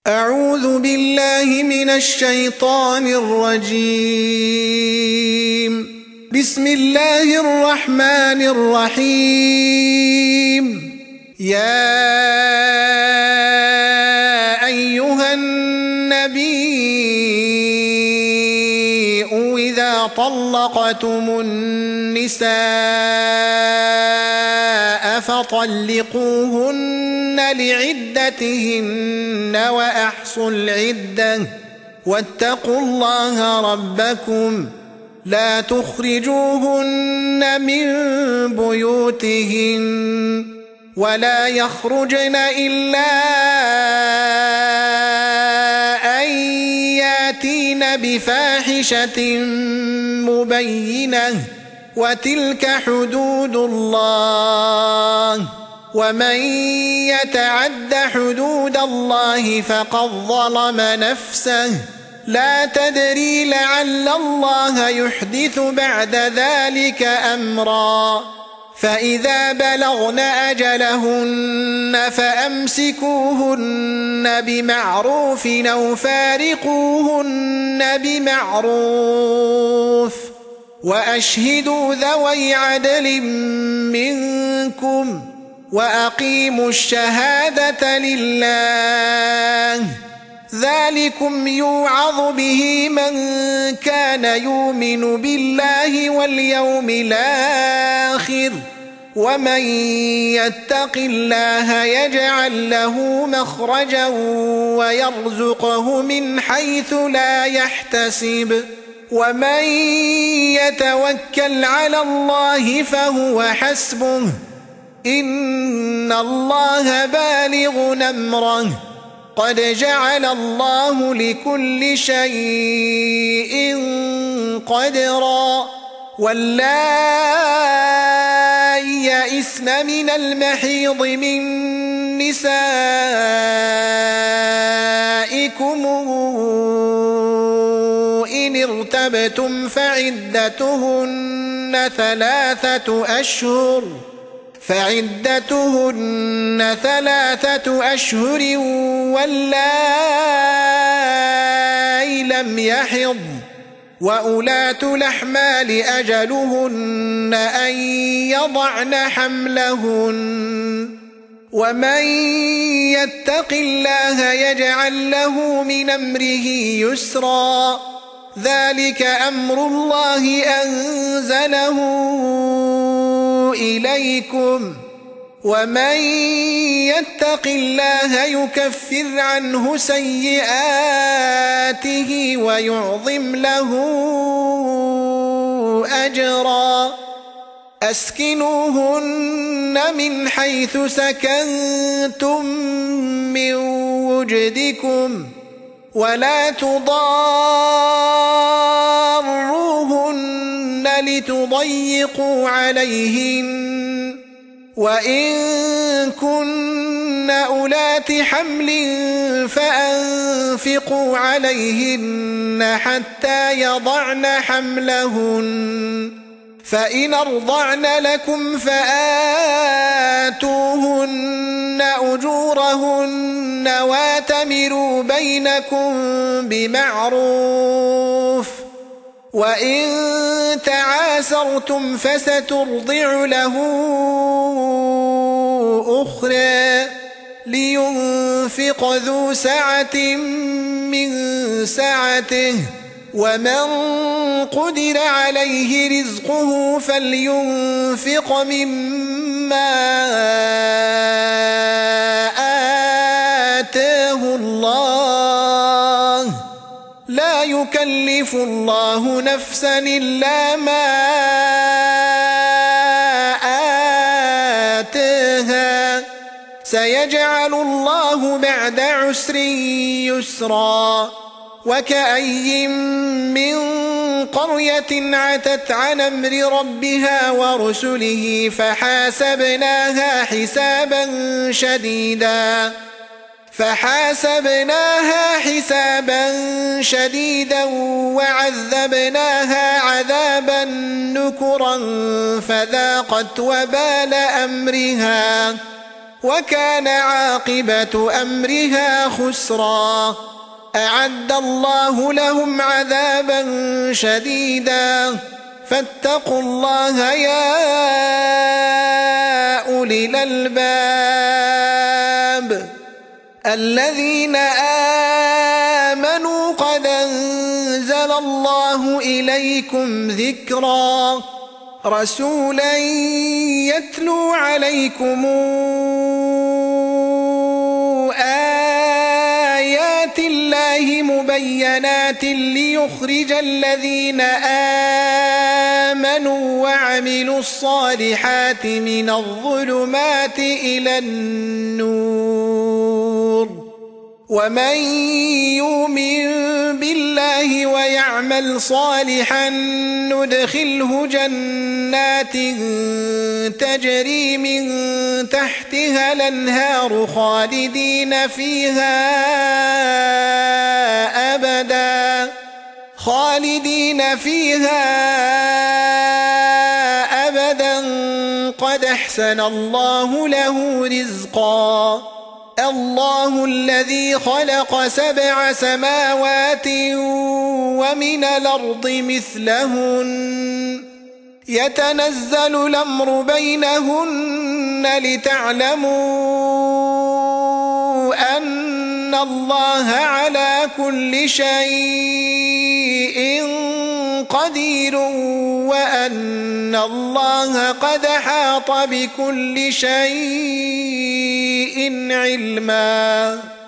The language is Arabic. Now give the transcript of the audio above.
أعوذ بالله من الشيطان الرجيم. بسم الله الرحمن الرحيم. يا أيها النبي إذا طلقتم النساء فطلقوهن لعدتهن وأحصوا العدة واتقوا الله ربكم لا تخرجوهن من بيوتهن ولا يخرجن إلا أن ياتين بفاحشة مبينة وتلك حدود الله ومن يتعد حدود الله فقد ظلم نفسه لا تدري لعل الله يحدث بعد ذلك أمرا فإذا بلغن أجلهن فأمسكوهن بمعروف أو فارقوهن بمعروف وأشهدوا ذوي عدل منكم وأقيموا الشهادة لله ذلكم يوعظ به من كان يؤمن بالله واليوم الآخر ومن يتق الله يجعل له مخرجا ويرزقه من حيث لا يحتسب ومن يتوكل على الله فهو حسبه إن الله بالغ أمره قد جعل الله لكل شيء قدرا واللائي يئسن من المحيض من نسائكم إن ارتبتم فعدتهن ثلاثة أشهر واللائي لم يحض وأولات الأحمال أجلهن أن يضعن حملهن ومن يتق الله يجعل له من أمره يسرا ذلك أمر الله أنزله إليكم ومن يتق الله يكفر عنه سيئاته ويعظم له أجرا أسكنوهن من حيث سكنتم من وجدكم ولا تضاروهن لتضيقوا عليهن وإن كن أولات حمل فأنفقوا عليهن حتى يضعن حملهن فإن أرضعن لكم فآتوهن أجورهن واتمروا بينكم بمعروف وإن تعاسرتم فسترضع له أخرى لينفق ذو سعة من سعته ومن قدر عليه رزقه فلينفق مما آتاه الله لا يكلف الله نفسا إلا ما آتاها سيجعل الله بعد عسر يسرا وكأي من قرية عتت عن أمر ربها ورسله فحاسبناها حسابا شديدا وعذبناها عذابا نكرا فذاقت وبال أمرها وكان عاقبة أمرها خسرا. أعد الله لهم عذابا شديدا فاتقوا الله يا أولي الألباب. الذين آمنوا قد أنزل الله إليكم ذكرا رسولا يتلو عليكم آيات الله مبينات ليخرج الذين آمنوا وعملوا الصالحات من الظلمات إلى النور. ومن يؤمن بالله ويعمل صالحا ندخله جنات تجري من تحتها الأنهار خالدين فيها أبدا قد أحسن الله له رزقا. الله الذي خلق 7 سماوات ومن الأرض مثلهن يتنزل الأمر بينهن لتعلموا أن الله على كل شيء قدير وأن الله قد أحاط بكل شيء علما.